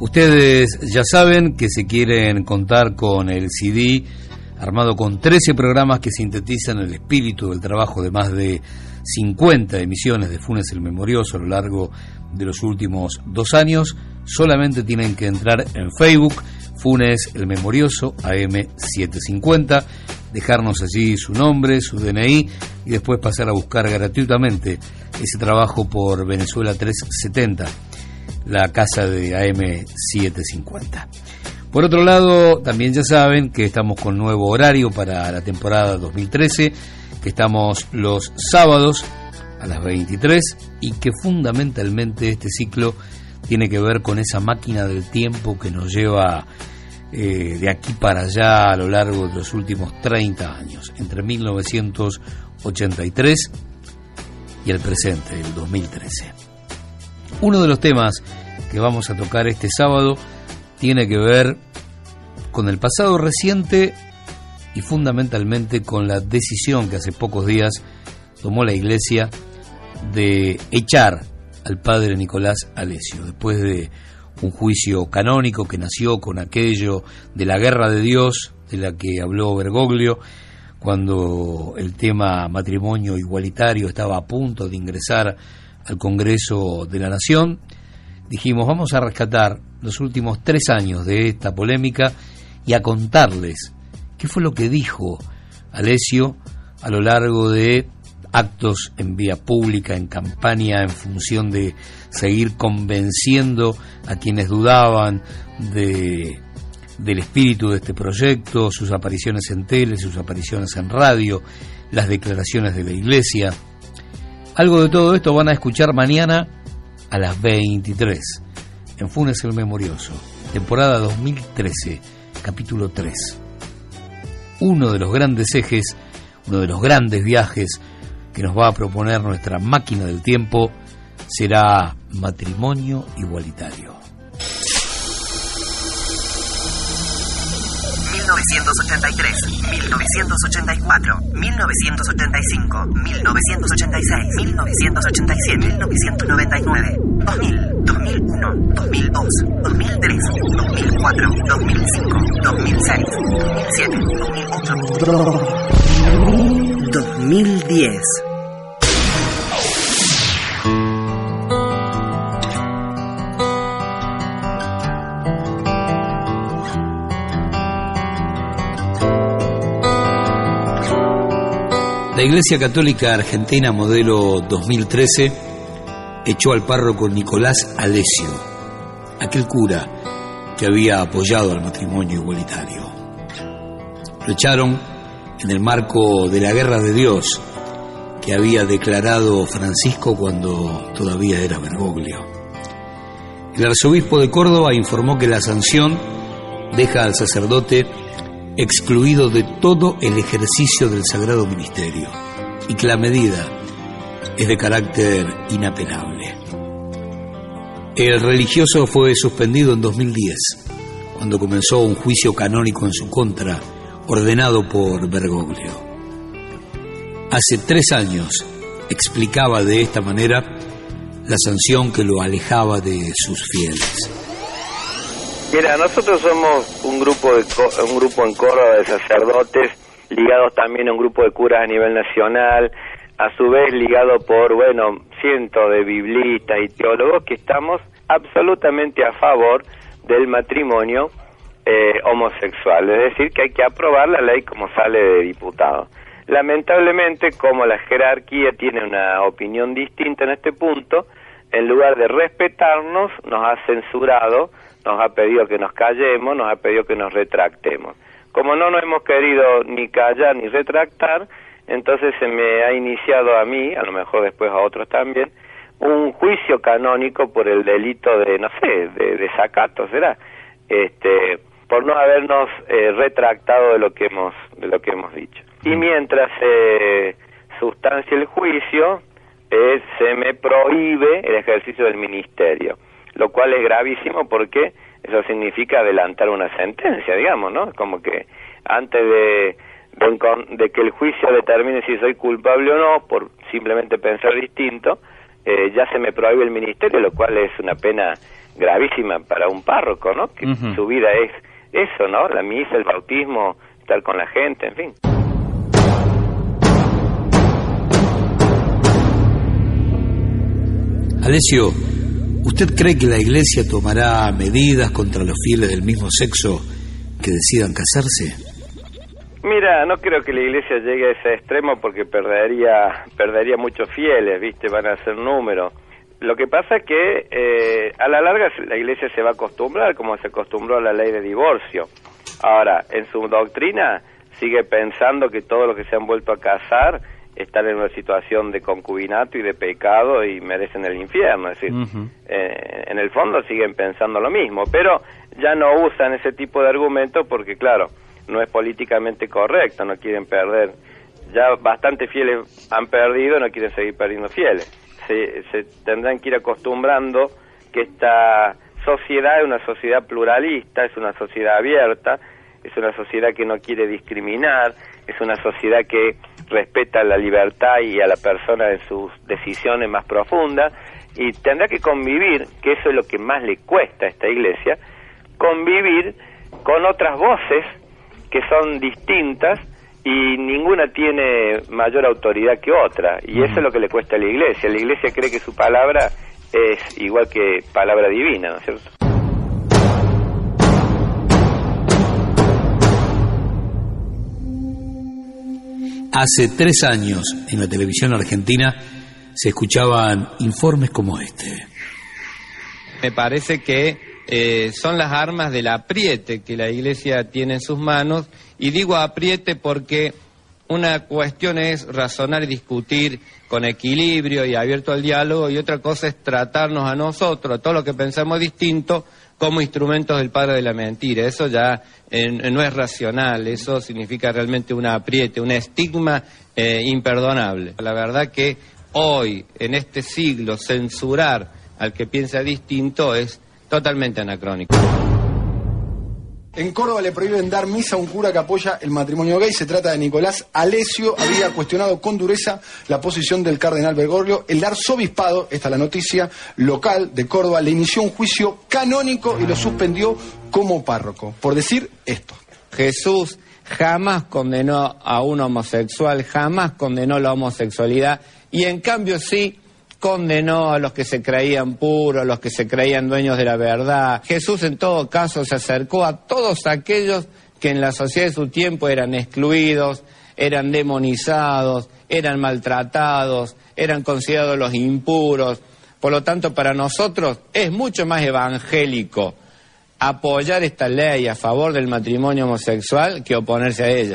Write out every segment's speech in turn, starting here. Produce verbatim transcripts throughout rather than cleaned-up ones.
Ustedes ya saben que si quieren contar con el C D armado con trece programas que sintetizan el espíritu del trabajo de más de cincuenta emisiones de Funes el Memorioso a lo largo de los últimos dos años, solamente tienen que entrar en Facebook, Funes el Memorioso A M setecientos cincuenta, dejarnos allí su nombre, su D N I y después pasar a buscar gratuitamente ese trabajo por Venezuela trescientos setenta, la casa de A M setecientos cincuenta. Por otro lado, también ya saben que estamos con nuevo horario para la temporada dos mil trece, que estamos los sábados a las veintitrés y que fundamentalmente este ciclo tiene que ver con esa máquina del tiempo que nos lleva eh, de aquí para allá a lo largo de los últimos treinta años, entre mil novecientos ochenta y tres y el presente, el dos mil trece. Uno de los temas que vamos a tocar este sábado tiene que ver con el pasado reciente y fundamentalmente con la decisión que hace pocos días tomó la Iglesia de echar al padre Nicolás Alessio, después de un juicio canónico que nació con aquello de la guerra de Dios, de la que habló Bergoglio, cuando el tema matrimonio igualitario estaba a punto de ingresar al Congreso de la Nación. Dijimos, vamos a rescatar los últimos tres años de esta polémica y a contarles qué fue lo que dijo Alessio a lo largo de actos en vía pública, en campaña, en función de seguir convenciendo a quienes dudaban de, del espíritu de este proyecto, sus apariciones en tele, sus apariciones en radio, las declaraciones de la Iglesia. Algo de todo esto van a escuchar mañana a las veintitrés en Funes el Memorioso, temporada dos mil trece, capítulo tres. Uno de los grandes ejes, uno de los grandes viajes que nos va a proponer nuestra máquina del tiempo será matrimonio igualitario. mil novecientos ochenta y tres, mil novecientos ochenta y cuatro, mil novecientos ochenta y cinco, mil novecientos ochenta y seis, mil novecientos ochenta y siete, mil novecientos noventa y nueve, dos mil, dos mil uno, dos mil dos, dos mil tres, dos mil cuatro, dos mil cinco, dos mil seis, dos mil siete, dos mil ocho, dos mil diez. La Iglesia Católica Argentina modelo dos mil trece echó al párroco Nicolás Alessio, aquel cura que había apoyado al matrimonio igualitario. Lo echaron en el marco de la guerra de Dios que había declarado Francisco cuando todavía era Bergoglio. El arzobispo de Córdoba informó que la sanción deja al sacerdote excluido de todo el ejercicio del sagrado ministerio y que la medida es de carácter inapelable. El religioso fue suspendido en dos mil diez, cuando comenzó un juicio canónico en su contra, ordenado por Bergoglio. Hace tres años explicaba de esta manera la sanción que lo alejaba de sus fieles. Mira, nosotros somos un grupo de un grupo en Córdoba de sacerdotes, ligados también a un grupo de curas a nivel nacional, a su vez ligado por, bueno, cientos de biblistas y teólogos que estamos absolutamente a favor del matrimonio eh, homosexual, es decir, que hay que aprobar la ley como sale de diputado. Lamentablemente, como la jerarquía tiene una opinión distinta en este punto, en lugar de respetarnos, nos ha censurado, nos ha pedido que nos callemos, nos ha pedido que nos retractemos. Como no nos hemos querido ni callar ni retractar, entonces se me ha iniciado a mí, a lo mejor después a otros también, un juicio canónico por el delito de, no sé, de desacato, ¿será? Este, por no habernos eh, retractado de lo que hemos de lo que hemos dicho. Y mientras se eh, sustancia el juicio, eh, se me prohíbe el ejercicio del ministerio, lo cual es gravísimo porque eso significa adelantar una sentencia, digamos, ¿no? Como que antes de, de, de que el juicio determine si soy culpable o no, por simplemente pensar distinto, eh, ya se me prohíbe el ministerio, lo cual es una pena gravísima para un párroco, ¿no? Que uh-huh. su vida es eso, ¿no? La misa, el bautismo, estar con la gente, en fin. Alessio, ¿usted cree que la Iglesia tomará medidas contra los fieles del mismo sexo que decidan casarse? Mira, no creo que la Iglesia llegue a ese extremo porque perdería perdería muchos fieles, ¿viste? Van a ser números. Lo que pasa es que eh, a la larga la Iglesia se va a acostumbrar, como se acostumbró a la ley de divorcio. Ahora, en su doctrina sigue pensando que todos los que se han vuelto a casar están en una situación de concubinato y de pecado y merecen el infierno. Es decir, uh-huh. eh, en el fondo siguen pensando lo mismo, pero ya no usan ese tipo de argumentos porque, claro, no es políticamente correcto, no quieren perder. Ya bastante fieles han perdido, no quieren seguir perdiendo fieles. Se, se tendrán que ir acostumbrando que esta sociedad es una sociedad pluralista, es una sociedad abierta, es una sociedad que no quiere discriminar, es una sociedad que respeta la libertad y a la persona en sus decisiones más profundas, y tendrá que convivir, que eso es lo que más le cuesta a esta iglesia, convivir con otras voces que son distintas y ninguna tiene mayor autoridad que otra, y uh-huh. eso es lo que le cuesta a la iglesia. La iglesia cree que su palabra es igual que palabra divina, ¿no es cierto? Hace tres años en la televisión argentina se escuchaban informes como este. Me parece que eh, son las armas del apriete que la Iglesia tiene en sus manos, y digo apriete porque una cuestión es razonar y discutir con equilibrio y abierto al diálogo, y otra cosa es tratarnos a nosotros, a todo lo que pensamos distinto, como instrumentos del padre de la mentira. Eso ya eh, no es racional, eso significa realmente un apriete, un estigma eh, imperdonable. La verdad que hoy, en este siglo, censurar al que piensa distinto es totalmente anacrónico. En Córdoba le prohíben dar misa a un cura que apoya el matrimonio gay. Se trata de Nicolás Alessio. Había cuestionado con dureza la posición del cardenal Bergoglio. El arzobispado, esta es la noticia local de Córdoba, le inició un juicio canónico y lo suspendió como párroco, por decir esto. Jesús jamás condenó a un homosexual, jamás condenó la homosexualidad, y en cambio sí condenó a los que se creían puros, a los que se creían dueños de la verdad. Jesús en todo caso se acercó a todos aquellos que en la sociedad de su tiempo eran excluidos, eran demonizados, eran maltratados, eran considerados los impuros. Por lo tanto, para nosotros es mucho más evangélico apoyar esta ley a favor del matrimonio homosexual que oponerse a ella.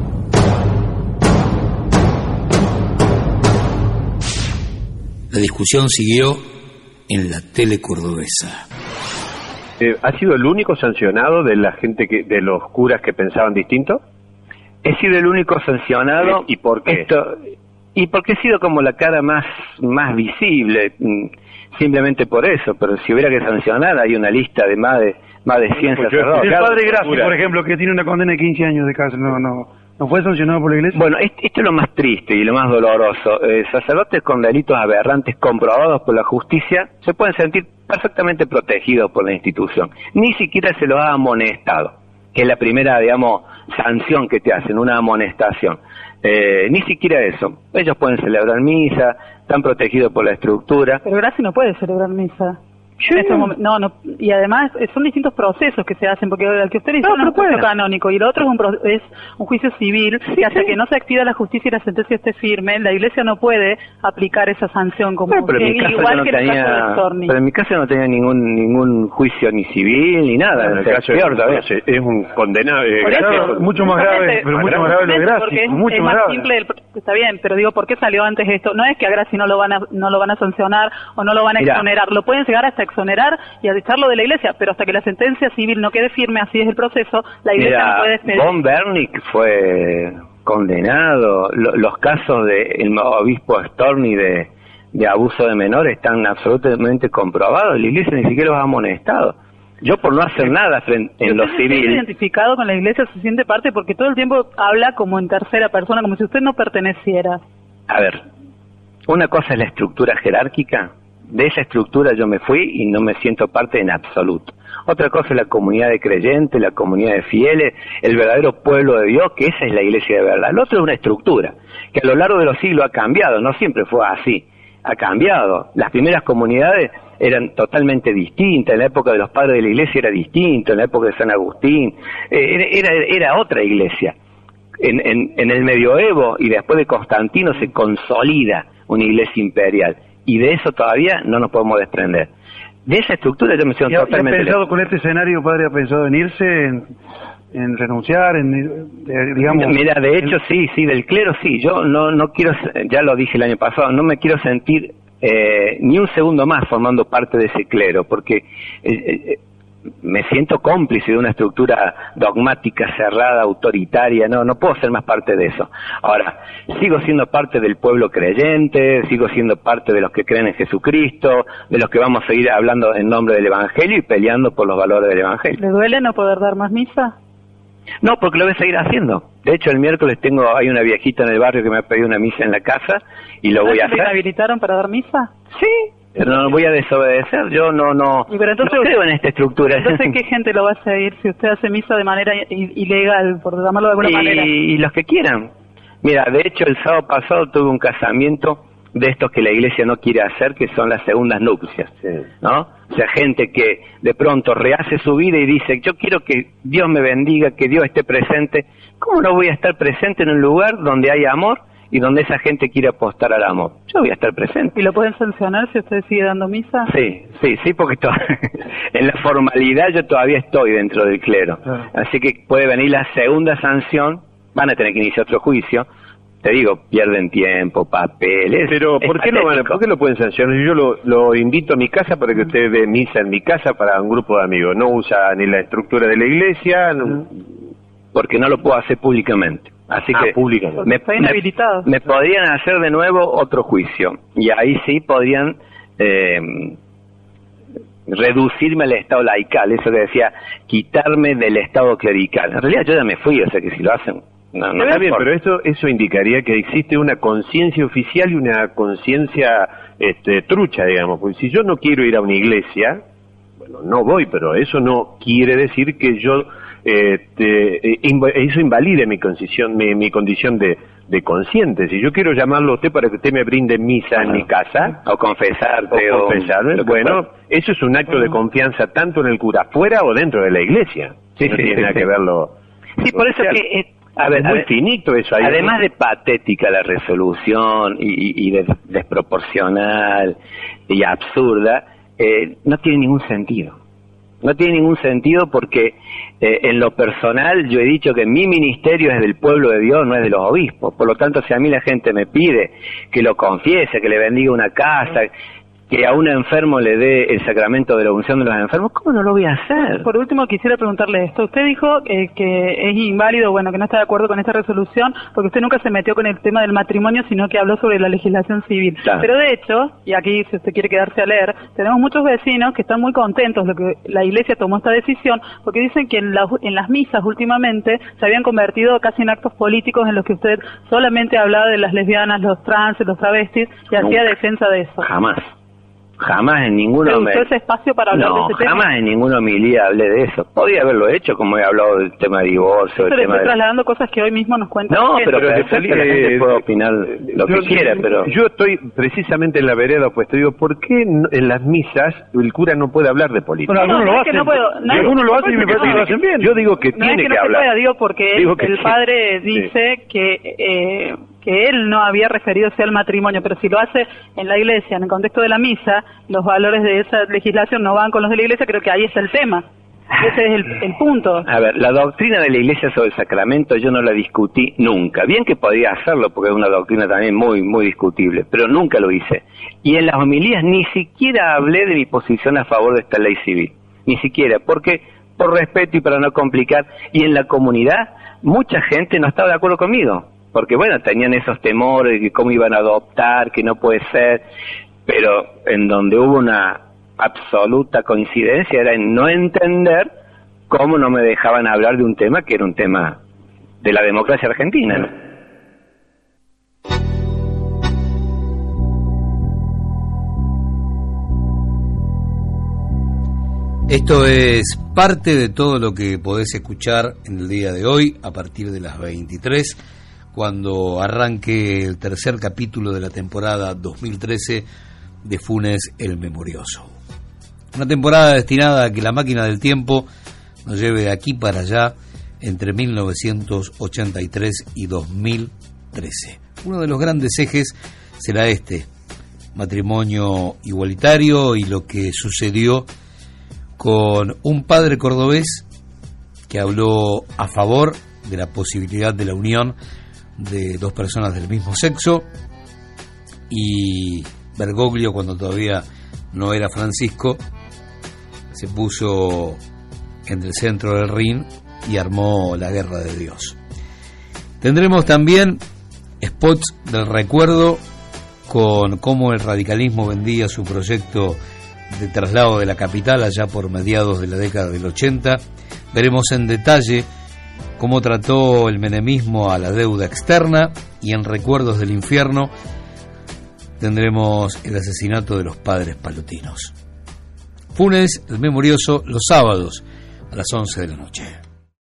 La discusión siguió en la tele cordobesa. Eh, ¿Ha sido el único sancionado de la gente que, de los curas que pensaban distinto? He sido el único sancionado. ¿Y por qué? Esto, y porque he sido como la cara más más visible, simplemente por eso. Pero si hubiera que sancionar, hay una lista de más de más de cien pues sacerdotes. El padre Gracia, por ejemplo, que tiene una condena de quince años de cárcel, no, no, no fue sancionado por la iglesia. Bueno, esto es lo más triste y lo más doloroso. Eh, sacerdotes con delitos aberrantes comprobados por la justicia se pueden sentir perfectamente protegidos por la institución. Ni siquiera se los ha amonestado, que es la primera, digamos, sanción que te hacen, una amonestación. Eh, ni siquiera eso. Ellos pueden celebrar misa, están protegidos por la estructura. Pero Gracia no puede celebrar misa. Sí. En este momento, no, no, y además son distintos procesos que se hacen, porque el que usted dice no, es un juicio canónico y el otro es un, pro, es un juicio civil, sí, y hasta sí. que no se activa la justicia y la sentencia esté firme, la Iglesia no puede aplicar esa sanción como bueno, pero, que, en mi igual no que tenía, en el caso de Storni. Pero en mi caso no tenía ningún ningún juicio ni civil ni nada. En el caso peor todavía. Es un condenado. Eh, claro, mucho más grave, pero mucho más grave lo de Gracia. Es, mucho es más más grave. simple, el, está bien, pero digo, ¿por qué salió antes esto? No es que a Gracia no lo van a no lo van a sancionar o no lo van a Mirá. exonerar, lo pueden llegar hasta exonerar y a echarlo de la Iglesia, pero hasta que la sentencia civil no quede firme, así es el proceso, la Iglesia Mira, no puede despedir. Von Bernick fue condenado, Lo, los casos del obispo Storni de, de abuso de menores están absolutamente comprobados, la Iglesia ni siquiera los ha amonestado. Yo por no hacer nada frente, en lo civil... identificado con la Iglesia, se siente parte porque todo el tiempo habla como en tercera persona, como si usted no perteneciera. A ver, una cosa es la estructura jerárquica, de esa estructura yo me fui y no me siento parte en absoluto. Otra cosa es la comunidad de creyentes, la comunidad de fieles, el verdadero pueblo de Dios, que esa es la iglesia de verdad. Lo otro es una estructura, que a lo largo de los siglos ha cambiado, no siempre fue así, ha cambiado. Las primeras comunidades eran totalmente distintas, en la época de los padres de la iglesia era distinto, en la época de San Agustín, eh, era, era otra iglesia. En, en, en el medioevo y después de Constantino se consolida una iglesia imperial, y de eso todavía no nos podemos desprender. De esa estructura yo me siento ¿Y ha, totalmente... ¿Ha pensado con este escenario, padre, ha pensado en irse, en, en renunciar, en, eh, digamos... Mira, de hecho sí, sí, del clero sí, yo no no quiero, ya lo dije el año pasado, no me quiero sentir eh, ni un segundo más formando parte de ese clero, porque eh, eh, me siento cómplice de una estructura dogmática, cerrada, autoritaria, no no puedo ser más parte de eso. Ahora, sigo siendo parte del pueblo creyente, sigo siendo parte de los que creen en Jesucristo, de los que vamos a seguir hablando en nombre del Evangelio y peleando por los valores del Evangelio. ¿Le duele no poder dar más misa? No, porque lo voy a seguir haciendo. De hecho, el miércoles tengo, hay una viejita en el barrio que me ha pedido una misa en la casa y lo voy a hacer. ¿Le habilitaron para dar misa? Sí. Pero no voy a desobedecer, yo no no, y pero entonces, no creo en esta estructura. Entonces, ¿qué gente lo va a seguir si usted hace misa de manera ilegal, por llamarlo de alguna y, manera? Y los que quieran. Mira, de hecho, el sábado pasado tuve un casamiento de estos que la iglesia no quiere hacer, que son las segundas nupcias, sí. ¿No? O sea, gente que de pronto rehace su vida y dice, yo quiero que Dios me bendiga, que Dios esté presente. ¿Cómo no voy a estar presente en un lugar donde hay amor y donde esa gente quiere apostar al amor? Yo voy a estar presente. ¿Y lo pueden sancionar si usted sigue dando misa? Sí, sí, sí, porque to- en la formalidad yo todavía estoy dentro del clero. Claro. Así que puede venir la segunda sanción, van a tener que iniciar otro juicio. Te digo, pierden tiempo, papeles. Pero, ¿por qué, lo van a, ¿por qué lo pueden sancionar? Yo lo, lo invito a mi casa para que usted dé misa en mi casa para un grupo de amigos. No usa ni la estructura de la iglesia. No... Porque no lo puedo hacer públicamente. Así ah, que públicamente. Me, está inhabilitado. Me, me podrían hacer de nuevo otro juicio. Y ahí sí podrían eh, reducirme al estado laical. Eso que decía, quitarme del estado clerical. En realidad yo ya me fui, o sea que si lo hacen... No, no está bien, pero eso eso indicaría que existe una conciencia oficial y una conciencia este, trucha, digamos. Porque si yo no quiero ir a una iglesia, bueno, no voy, pero eso no quiere decir que yo este, inv- eso invalide mi condición, mi, mi condición de, de consciente. Si yo quiero llamarlo a usted para que usted me brinde misa ah, en mi casa, o confesarte, o confesarme, o bueno, eso es un acto uh-huh. de confianza tanto en el cura fuera o dentro de la iglesia. Sí, no sí, tiene sí, nada sí. que verlo. Sí, por eso que... Eh, A ver, es muy a ver, finito eso ahí. Además de patética la resolución y, y, y de, desproporcional y absurda, eh, no tiene ningún sentido. No tiene ningún sentido porque eh, en lo personal yo he dicho que mi ministerio es del pueblo de Dios, no es de los obispos. Por lo tanto, si a mí la gente me pide que lo confiese, que le bendiga una casa, que a un enfermo le dé el sacramento de la unción de los enfermos, ¿cómo no lo voy a hacer? Por último, quisiera preguntarle esto. Usted dijo eh, que es inválido, bueno, que no está de acuerdo con esta resolución, porque usted nunca se metió con el tema del matrimonio, sino que habló sobre la legislación civil. Claro. Pero de hecho, y aquí si usted quiere quedarse a leer, tenemos muchos vecinos que están muy contentos de que la Iglesia tomó esta decisión, porque dicen que en, la, en las misas últimamente se habían convertido casi en actos políticos en los que usted solamente hablaba de las lesbianas, los trans, los travestis, y nunca. Hacía defensa de eso. Jamás. Jamás en ninguna homilía. ¿Usted ese espacio para hablar no, de ese tema? jamás en ninguna homilía hablé de eso. Podría haberlo hecho, como he hablado del tema de divorcio. Pero el tema estoy de... trasladando cosas que hoy mismo nos cuentan. No, gente. pero, pero que la gente puede opinar lo yo, que quiera, pero... Yo estoy precisamente en la vereda, pues te digo, ¿por qué no, en las misas el cura no puede hablar de política? Bueno, algunos no, lo no hacen. No puedo, no, algunos lo hacen y me parece que lo hacen bien. Yo digo que no tiene es que, que no hablar. Se pueda, digo porque digo él, que el sí. padre dice sí. que... Eh, que él no había referido al matrimonio, pero si lo hace en la iglesia, en el contexto de la misa, los valores de esa legislación no van con los de la iglesia, creo que ahí está el tema. Ese es el, el punto. A ver, la doctrina de la iglesia sobre el sacramento yo no la discutí nunca. Bien que podía hacerlo, porque es una doctrina también muy, muy discutible, pero nunca lo hice. Y en las homilías ni siquiera hablé de mi posición a favor de esta ley civil. Ni siquiera, porque por respeto y para no complicar, y en la comunidad mucha gente no estaba de acuerdo conmigo. Porque bueno, tenían esos temores de que cómo iban a adoptar, que no puede ser, pero en donde hubo una absoluta coincidencia era en no entender cómo no me dejaban hablar de un tema que era un tema de la democracia argentina, ¿no? Esto es parte de todo lo que podés escuchar en el día de hoy a partir de las veintitrés, cuando arranque el tercer capítulo de la temporada dos mil trece de Funes el Memorioso. Una temporada destinada a que la máquina del tiempo nos lleve de aquí para allá entre mil novecientos ochenta y tres y dos mil trece. Uno de los grandes ejes será este, matrimonio igualitario y lo que sucedió con un padre cordobés que habló a favor de la posibilidad de la unión de dos personas del mismo sexo, y Bergoglio, cuando todavía no era Francisco, se puso en el centro del ring y armó la guerra de Dios. Tendremos también spots del recuerdo con cómo el radicalismo vendía su proyecto de traslado de la capital allá por mediados de la década del ochenta. Veremos en detalle cómo trató el menemismo a la deuda externa, y en Recuerdos del Infierno tendremos el asesinato de los padres palotinos. Funes el Memorioso, los sábados a las once de la noche.